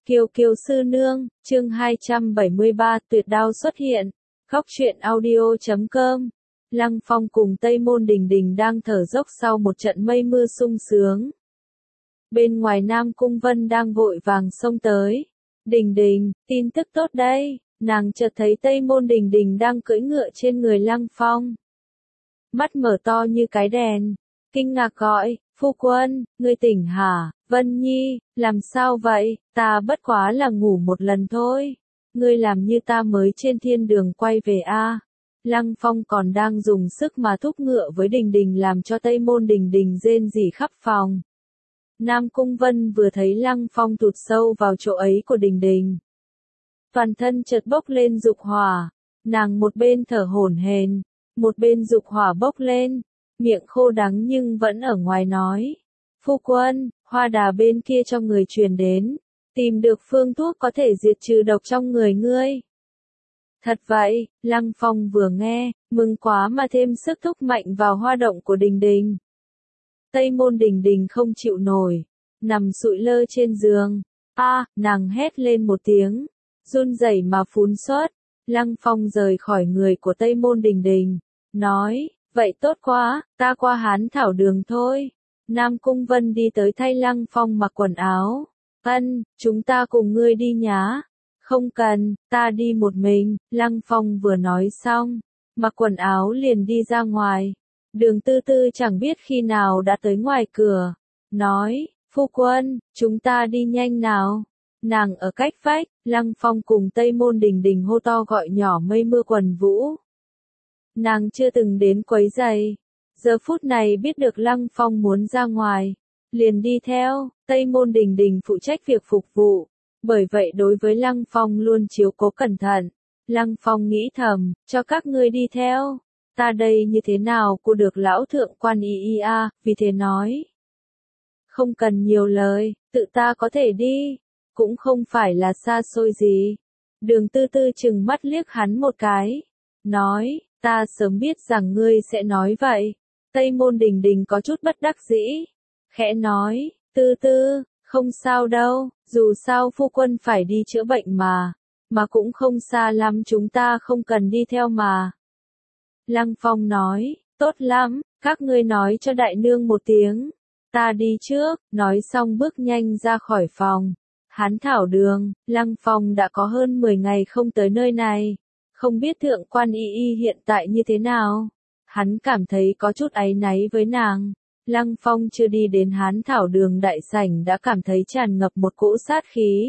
Kiều Kiều sư nương, chương 273, tuyệt đao xuất hiện. Góc truyện audio.com. Lăng Phong cùng Tây Môn Đình Đình đang thở dốc sau một trận mây mưa sung sướng. Bên ngoài Nam Cung Vân đang vội vàng xông tới. Đình Đình, tin tức tốt đây. Nàng chợt thấy Tây Môn Đình Đình đang cưỡi ngựa trên người Lăng Phong. Mắt mở to như cái đèn, kinh ngạc gọi, phu quân, ngươi tỉnh hả? Vân Nhi, làm sao vậy? Ta bất quá là ngủ một lần thôi. Ngươi làm như ta mới trên thiên đường quay về a. Lăng Phong còn đang dùng sức mà thúc ngựa với Đình Đình làm cho Tây Môn Đình Đình rên rỉ khắp phòng. Nam Cung Vân vừa thấy Lăng Phong tụt sâu vào chỗ ấy của Đình Đình. Toàn thân chợt bốc lên dục hỏa. Nàng một bên thở hổn hển, một bên dục hỏa bốc lên, miệng khô đắng nhưng vẫn ở ngoài nói. Phu quân, hoa đà bên kia cho người truyền đến, tìm được phương thuốc có thể diệt trừ độc trong người ngươi. Thật vậy, Lăng Phong vừa nghe, mừng quá mà thêm sức thúc mạnh vào hoa động của Đình Đình. Tây Môn Đình Đình không chịu nổi, nằm sụi lơ trên giường. Nàng hét lên một tiếng, run rẩy mà phun xuất. Lăng Phong rời khỏi người của Tây Môn Đình Đình, nói, vậy tốt quá, ta qua Hán Thảo Đường thôi. Nam Cung Vân đi tới thay Lăng Phong mặc quần áo. Chúng ta cùng ngươi đi nhá. Không cần, ta đi một mình. Lăng Phong vừa nói xong, mặc quần áo liền đi ra ngoài. Đường Tư Tư chẳng biết khi nào đã tới ngoài cửa, nói, phu quân, chúng ta đi nhanh nào. Nàng ở cách vách, Lăng Phong cùng Tây Môn Đình Đình hô to gọi nhỏ mây mưa quần vũ. Nàng chưa từng đến quấy giày, giờ phút này biết được Lăng Phong muốn ra ngoài, liền đi theo. Tây Môn Đình Đình phụ trách việc phục vụ, bởi vậy đối với Lăng Phong luôn chiếu cố cẩn thận. Lăng Phong nghĩ thầm, cho các ngươi đi theo, ta đây như thế nào cô được lão thượng quan y vì thế nói. Không cần nhiều lời, tự ta có thể đi, cũng không phải là xa xôi gì. Đường Tư Tư chừng mắt liếc hắn một cái, nói, ta sớm biết rằng ngươi sẽ nói vậy. Tây Môn Đình Đình có chút bất đắc dĩ, khẽ nói, Tư Tư, không sao đâu, dù sao phu quân phải đi chữa bệnh mà cũng không xa lắm, chúng ta không cần đi theo mà. Lăng Phong nói, tốt lắm, các ngươi nói cho đại nương một tiếng, ta đi trước. Nói xong bước nhanh ra khỏi phòng. Hán Thảo Đường, Lăng Phong đã có hơn 10 ngày không tới nơi này, không biết thượng quan y hiện tại như thế nào. Hắn cảm thấy có chút áy náy với nàng. Lăng Phong chưa đi đến Hán Thảo Đường đại sảnh đã cảm thấy tràn ngập một cỗ sát khí.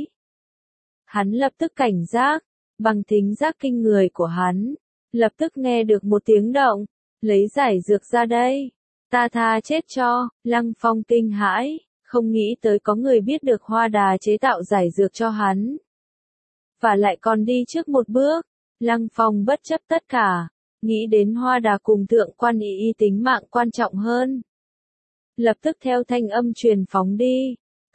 Hắn lập tức cảnh giác, bằng thính giác kinh người của hắn, lập tức nghe được một tiếng động, lấy giải dược ra đây, ta tha chết cho. Lăng Phong kinh hãi, không nghĩ tới có người biết được hoa đà chế tạo giải dược cho hắn. Và lại còn đi trước một bước. Lăng Phong bất chấp tất cả, nghĩ đến hoa đà cùng thượng quan y tính mạng quan trọng hơn. Lập tức theo thanh âm truyền phóng đi.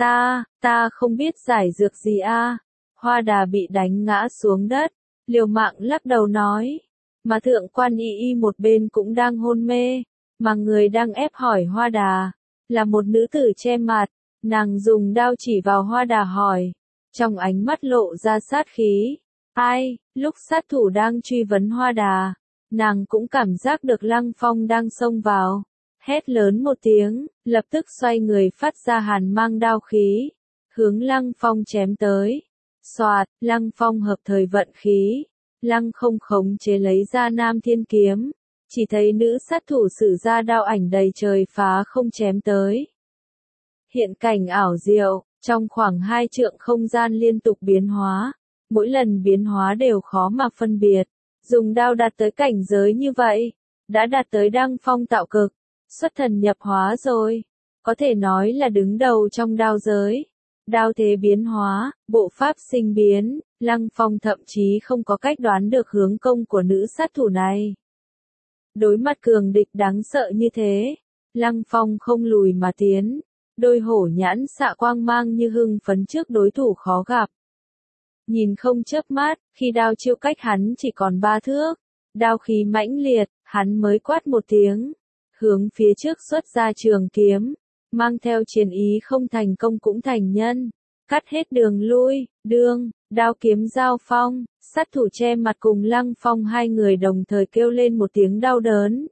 Ta không biết giải dược gì a. Hoa đà bị đánh ngã xuống đất, liều mạng lắc đầu nói. Mà thượng quan y một bên cũng đang hôn mê, mà người đang ép hỏi hoa đà là một nữ tử che mặt. Nàng dùng đao chỉ vào hoa đà hỏi, trong ánh mắt lộ ra sát khí. Lúc sát thủ đang truy vấn hoa đà, nàng cũng cảm giác được Lăng Phong đang xông vào, hét lớn một tiếng, lập tức xoay người phát ra hàn mang đao khí, hướng Lăng Phong chém tới. Soạt, Lăng Phong hợp thời vận khí, Lăng không khống chế lấy ra Nam Thiên Kiếm, chỉ thấy nữ sát thủ sử ra đao ảnh đầy trời phá không chém tới. Hiện cảnh ảo diệu, trong khoảng 2 trượng không gian liên tục biến hóa, mỗi lần biến hóa đều khó mà phân biệt. Dùng đao đạt tới cảnh giới như vậy, đã đạt tới đăng phong tạo cực, xuất thần nhập hóa rồi, có thể nói là đứng đầu trong đao giới. Đao thế biến hóa, bộ pháp sinh biến, Lăng Phong thậm chí không có cách đoán được hướng công của nữ sát thủ này. Đối mặt cường địch đáng sợ như thế, Lăng Phong không lùi mà tiến, đôi hổ nhãn xạ quang mang như hưng phấn trước đối thủ khó gặp. Nhìn không chớp mắt, khi đao chiêu cách hắn chỉ còn 3 thước, đao khí mãnh liệt, hắn mới quát một tiếng, hướng phía trước xuất ra trường kiếm, mang theo chiến ý không thành công cũng thành nhân. cắt hết đường lui, đao kiếm giao phong, sát thủ che mặt cùng Lăng Phong hai người đồng thời kêu lên một tiếng đau đớn.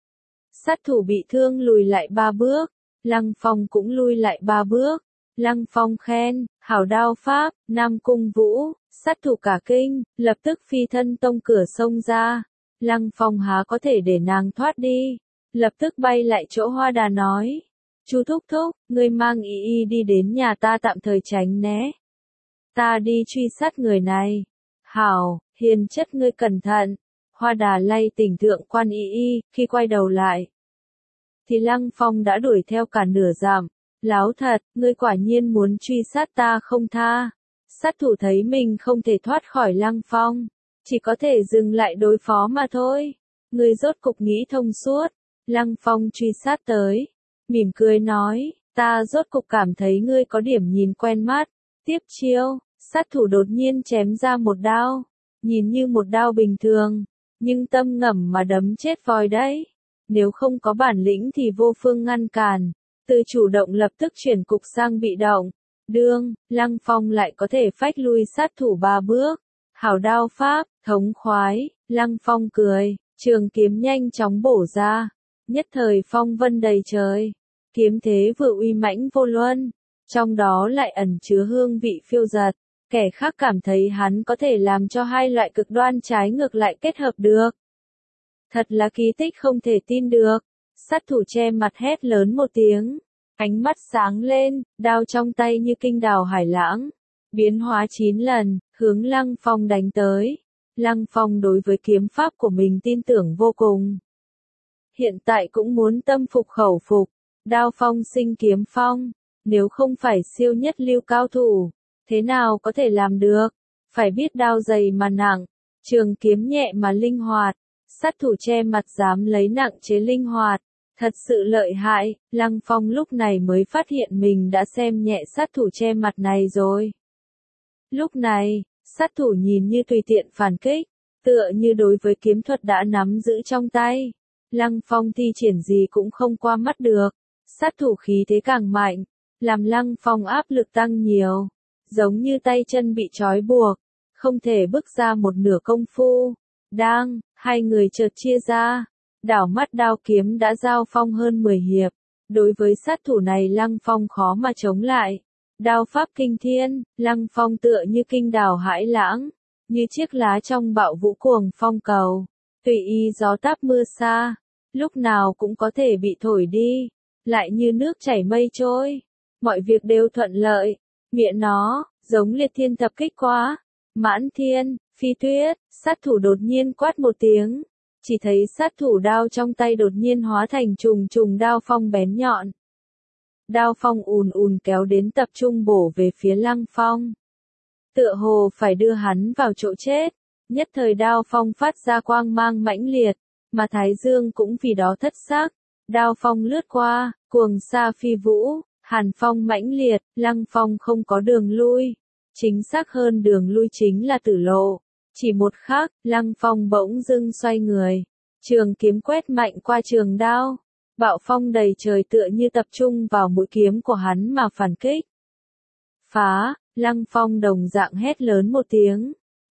Sát thủ bị thương lùi lại 3 bước, Lăng Phong cũng lui lại 3 bước. Lăng Phong khen, hảo đao pháp, Nam Cung Vũ, sát thủ cả kinh, lập tức phi thân tông cửa sông ra. Lăng Phong há có thể để nàng thoát đi, lập tức bay lại chỗ Hoa Đà nói. Chú thúc thúc, ngươi mang y y đi đến nhà ta tạm thời tránh né. Ta đi truy sát người này. Hảo, hiền chất ngươi cẩn thận. Hoa Đà lay tỉnh thượng quan y y, khi quay đầu lại. Thì Lăng Phong đã đuổi theo cả nửa dặm. Láo thật, ngươi quả nhiên muốn truy sát ta không tha. Sát thủ thấy mình không thể thoát khỏi Lăng Phong, chỉ có thể dừng lại đối phó mà thôi. Ngươi rốt cục nghĩ thông suốt. Lăng Phong truy sát tới, mỉm cười nói, ta rốt cục cảm thấy ngươi có điểm nhìn quen mắt. Tiếp chiêu, sát thủ đột nhiên chém ra một đao, nhìn như một đao bình thường, nhưng tâm ngầm mà đấm chết voi đấy. Nếu không có bản lĩnh thì vô phương ngăn cản, từ chủ động lập tức chuyển cục sang bị động. Lăng Phong lại có thể phách lui sát thủ 3 bước. Hảo đao pháp, thống khoái, Lăng Phong cười, trường kiếm nhanh chóng bổ ra. Nhất thời phong vân đầy trời, kiếm thế vừa uy mãnh vô luân, trong đó lại ẩn chứa hương vị phiêu dật. Kẻ khác cảm thấy hắn có thể làm cho hai loại cực đoan trái ngược lại kết hợp được. Thật là kỳ tích không thể tin được. Sát thủ che mặt hét lớn một tiếng, ánh mắt sáng lên, đao trong tay như kinh đào hải lãng, biến hóa 9 lần, hướng Lăng Phong đánh tới. Lăng Phong đối với kiếm pháp của mình tin tưởng vô cùng. Hiện tại cũng muốn tâm phục khẩu phục, đao phong sinh kiếm phong, nếu không phải siêu nhất lưu cao thủ, thế nào có thể làm được, phải biết đao dày mà nặng, trường kiếm nhẹ mà linh hoạt, sát thủ che mặt dám lấy nặng chế linh hoạt, thật sự lợi hại. Lăng Phong lúc này mới phát hiện mình đã xem nhẹ sát thủ che mặt này rồi. Lúc này, sát thủ nhìn như tùy tiện phản kích, tựa như đối với kiếm thuật đã nắm giữ trong tay. Lăng Phong thi triển gì cũng không qua mắt được, sát thủ khí thế càng mạnh, làm Lăng Phong áp lực tăng nhiều, giống như tay chân bị trói buộc, không thể bước ra một nửa công phu. Hai người chợt chia ra, đảo mắt đao kiếm đã giao phong hơn 10 hiệp, đối với sát thủ này Lăng Phong khó mà chống lại. Đao pháp kinh thiên, Lăng Phong tựa như kinh đào hải lãng, như chiếc lá trong bạo vũ cuồng phong cầu, tùy ý gió táp mưa xa, lúc nào cũng có thể bị thổi đi, lại như nước chảy mây trôi, mọi việc đều thuận lợi. Miệng nó, giống liệt thiên thập kích quá. Mãn thiên, phi tuyết, sát thủ đột nhiên quát một tiếng, chỉ thấy sát thủ đao trong tay đột nhiên hóa thành trùng trùng đao phong bén nhọn. Đao phong ùn ùn kéo đến tập trung bổ về phía Lăng Phong. Tựa hồ phải đưa hắn vào chỗ chết, nhất thời đao phong phát ra quang mang mãnh liệt, mà Thái Dương cũng vì đó thất sắc. Đao phong lướt qua, cuồng sa phi vũ, hàn phong mãnh liệt, Lăng Phong không có đường lui. Chính xác hơn đường lui chính là tử lộ. Chỉ một khắc, Lăng Phong bỗng dưng xoay người, trường kiếm quét mạnh qua trường đao. Bạo phong đầy trời tựa như tập trung vào mũi kiếm của hắn mà phản kích. Phá, Lăng Phong đồng dạng hét lớn một tiếng.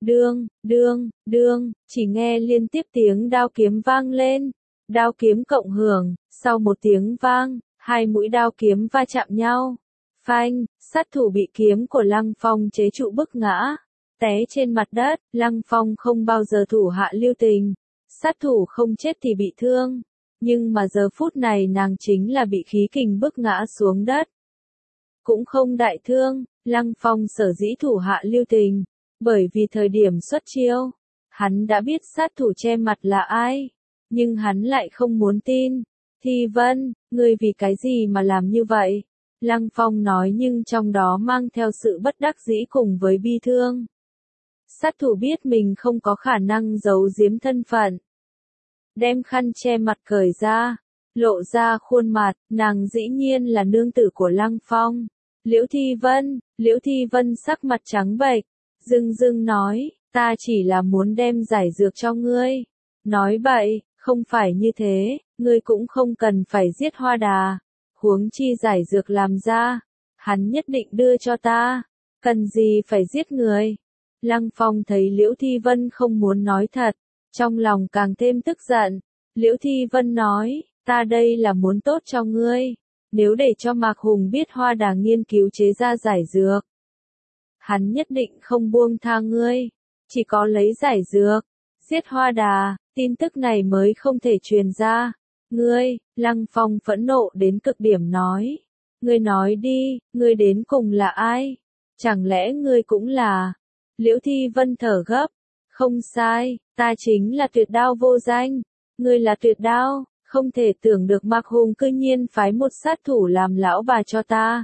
Chỉ nghe liên tiếp tiếng đao kiếm vang lên. Đao kiếm cộng hưởng, sau một tiếng vang, hai mũi đao kiếm va chạm nhau. Phanh, sát thủ bị kiếm của Lăng Phong chế trụ bức ngã, té trên mặt đất. Lăng Phong không bao giờ thủ hạ lưu tình, sát thủ không chết thì bị thương, nhưng mà giờ phút này nàng chính là bị khí kình bức ngã xuống đất. Cũng không đại thương, Lăng Phong sở dĩ thủ hạ lưu tình, bởi vì thời điểm xuất chiêu, hắn đã biết sát thủ che mặt là ai, nhưng hắn lại không muốn tin. Thi Vân, ngươi vì cái gì mà làm như vậy? Lăng Phong nói nhưng trong đó mang theo sự bất đắc dĩ cùng với bi thương. Sát thủ biết mình không có khả năng giấu giếm thân phận. Đem khăn che mặt cởi ra, lộ ra khuôn mặt, nàng dĩ nhiên là nương tử của Lăng Phong. Liễu Thi Vân sắc mặt trắng bệch, dưng nói, ta chỉ là muốn đem giải dược cho ngươi. Nói bậy, không phải như thế, ngươi cũng không cần phải giết Hoa Đà. Huống chi giải dược làm ra, hắn nhất định đưa cho ta. cần gì phải giết người. Lăng Phong thấy Liễu Thi Vân không muốn nói thật, trong lòng càng thêm tức giận. Liễu Thi Vân nói, ta đây là muốn tốt cho ngươi, nếu để cho Mạc Hùng biết Hoa Đà nghiên cứu chế ra giải dược, hắn nhất định không buông tha ngươi, chỉ có lấy giải dược, giết Hoa Đà, tin tức này mới không thể truyền ra. Ngươi, Lăng Phong phẫn nộ đến cực điểm nói, ngươi nói đi, ngươi đến cùng là ai? Chẳng lẽ ngươi cũng là? Liễu Thi Vân thở gấp, không sai, ta chính là Tuyệt Đao vô danh, ngươi là Tuyệt Đao, không thể tưởng được Mạc Hùng cư nhiên phái một sát thủ làm lão bà cho ta.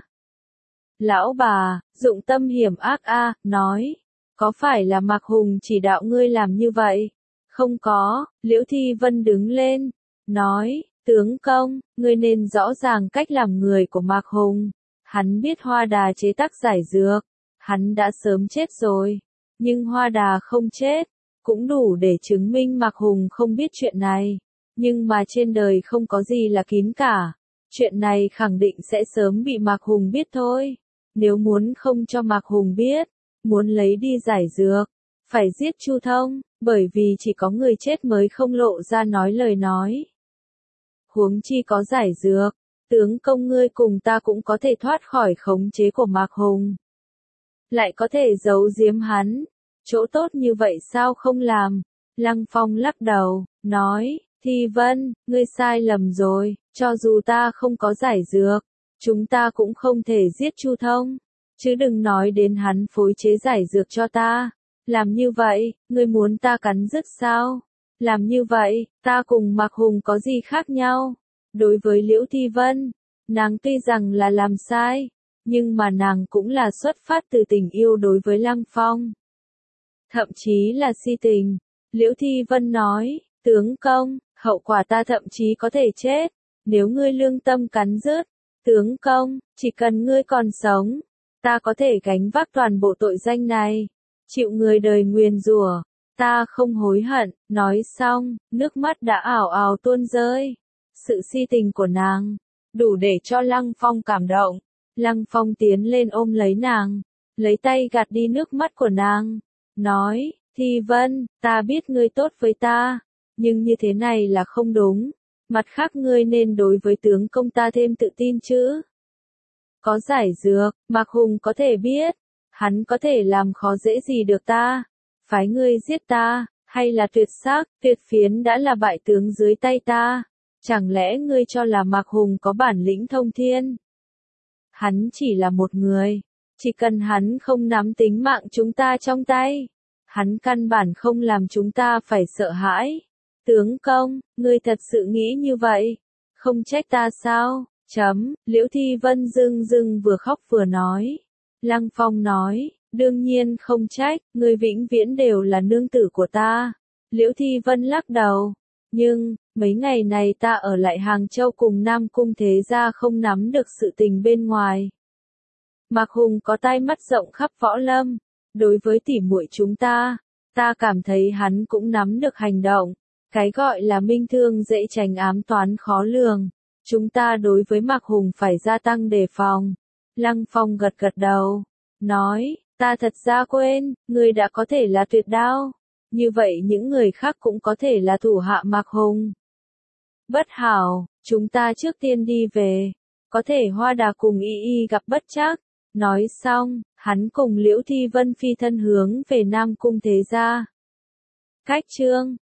Lão bà, dụng tâm hiểm ác a, nói, có phải là Mạc Hùng chỉ đạo ngươi làm như vậy? Không có, Liễu Thi Vân đứng lên, nói, tướng công, ngươi nên rõ ràng cách làm người của Mạc Hùng. Hắn biết Hoa Đà chế tác giải dược, hắn đã sớm chết rồi, nhưng Hoa Đà không chết, cũng đủ để chứng minh Mạc Hùng không biết chuyện này. Nhưng mà trên đời không có gì là kín cả, chuyện này khẳng định sẽ sớm bị Mạc Hùng biết thôi. Nếu muốn không cho Mạc Hùng biết, muốn lấy đi giải dược, phải giết Chu Thông, bởi vì chỉ có người chết mới không lộ ra nói lời nói. Huống chi có giải dược, tướng công ngươi cùng ta cũng có thể thoát khỏi khống chế của Mạc Hùng. Lại có thể giấu giếm hắn, chỗ tốt như vậy sao không làm? Lăng Phong lắc đầu, nói, Thi Vân, ngươi sai lầm rồi, cho dù ta không có giải dược, chúng ta cũng không thể giết Chu Thông, chứ đừng nói đến hắn phối chế giải dược cho ta. Làm như vậy, ngươi muốn ta cắn rứt sao? Làm như vậy, ta cùng Mạc Hùng có gì khác nhau? Đối với Liễu Thi Vân, nàng tuy rằng là làm sai, nhưng mà nàng cũng là xuất phát từ tình yêu đối với Lăng Phong. Thậm chí là si tình. Liễu Thi Vân nói, tướng công, hậu quả ta thậm chí có thể chết, nếu ngươi lương tâm cắn rứt. Tướng công, chỉ cần ngươi còn sống, ta có thể gánh vác toàn bộ tội danh này, chịu người đời nguyền rủa, ta không hối hận. Nói xong, nước mắt đã ào ào tuôn rơi. Sự si tình của nàng, đủ để cho Lăng Phong cảm động. Lăng Phong tiến lên ôm lấy nàng, lấy tay gạt đi nước mắt của nàng, nói, Thi Vân, ta biết ngươi tốt với ta, nhưng như thế này là không đúng. Mặt khác ngươi nên đối với tướng công ta thêm tự tin chứ. Có giải dược, Mạc Hùng có thể biết, hắn có thể làm khó dễ gì được ta. Phái ngươi giết ta, hay là tuyệt sắc, tuyệt phiến đã là bại tướng dưới tay ta. Chẳng lẽ ngươi cho là Mạc Hùng có bản lĩnh thông thiên? Hắn chỉ là một người, chỉ cần hắn không nắm tính mạng chúng ta trong tay, hắn căn bản không làm chúng ta phải sợ hãi. Tướng công, ngươi thật sự nghĩ như vậy? Không trách ta sao? Liễu Thi Vân dưng dưng vừa khóc vừa nói. Lăng Phong nói, đương nhiên không trách, ngươi vĩnh viễn đều là nương tử của ta. Liễu Thi Vân lắc đầu, nhưng, mấy ngày này ta ở lại Hàng Châu cùng Nam Cung thế gia không nắm được sự tình bên ngoài. Mạc Hùng có tai mắt rộng khắp võ lâm, đối với tỉ muội chúng ta cảm thấy hắn cũng nắm được hành động. Cái gọi là minh thương dễ tránh ám toán khó lường. Chúng ta đối với Mạc Hùng phải gia tăng đề phòng. Lăng Phong gật gật đầu, nói, ta thật ra quên, ngươi đã có thể là Tuyệt Đao. Như vậy những người khác cũng có thể là thủ hạ Mạc Hùng. Bất hảo, chúng ta trước tiên đi về. Có thể Hoa Đà cùng Y Y gặp bất trắc. Nói xong, hắn cùng Liễu Thi Vân phi thân hướng về Nam Cung thế gia. Cách chương